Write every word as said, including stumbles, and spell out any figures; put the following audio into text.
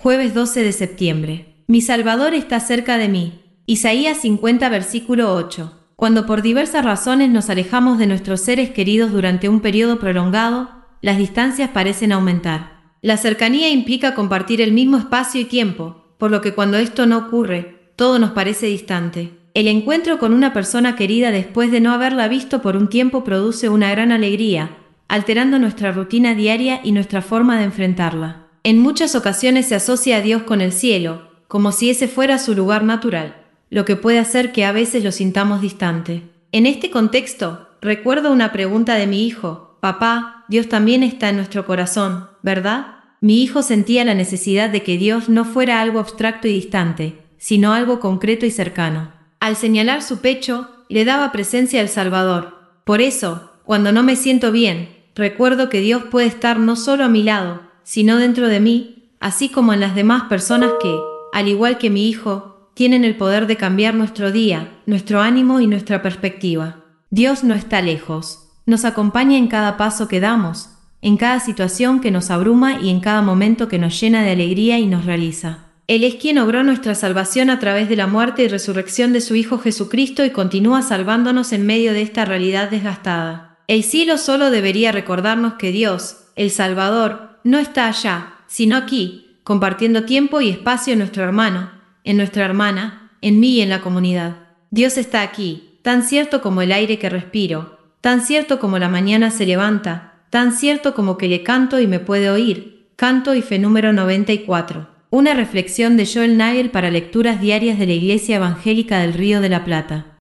Jueves doce de septiembre. Mi Salvador está cerca de mí. Isaías cincuenta, versículo ocho. Cuando por diversas razones nos alejamos de nuestros seres queridos durante un periodo prolongado, las distancias parecen aumentar. La cercanía implica compartir el mismo espacio y tiempo, por lo que cuando esto no ocurre, todo nos parece distante. El encuentro con una persona querida después de no haberla visto por un tiempo produce una gran alegría, alterando nuestra rutina diaria y nuestra forma de enfrentarla. En muchas ocasiones se asocia a Dios con el cielo, como si ese fuera su lugar natural, lo que puede hacer que a veces lo sintamos distante. En este contexto, recuerdo una pregunta de mi hijo: «Papá, Dios también está en nuestro corazón, ¿verdad?». Mi hijo sentía la necesidad de que Dios no fuera algo abstracto y distante, sino algo concreto y cercano. Al señalar su pecho, le daba presencia al Salvador. Por eso, cuando no me siento bien, recuerdo que Dios puede estar no solo a mi lado, sino dentro de mí, así como en las demás personas que, al igual que mi hijo, tienen el poder de cambiar nuestro día, nuestro ánimo y nuestra perspectiva. Dios no está lejos, nos acompaña en cada paso que damos, en cada situación que nos abruma y en cada momento que nos llena de alegría y nos realiza. Él es quien obró nuestra salvación a través de la muerte y resurrección de su Hijo Jesucristo y continúa salvándonos en medio de esta realidad desgastada. El cielo solo debería recordarnos que Dios, el Salvador, no está allá, sino aquí, compartiendo tiempo y espacio en nuestro hermano, en nuestra hermana, en mí y en la comunidad. Dios está aquí, tan cierto como el aire que respiro, tan cierto como la mañana se levanta, tan cierto como que le canto y me puede oír. Canto y fe número noventa y cuatro. Una reflexión de Joel Nagel para lecturas diarias de la Iglesia Evangélica del Río de la Plata.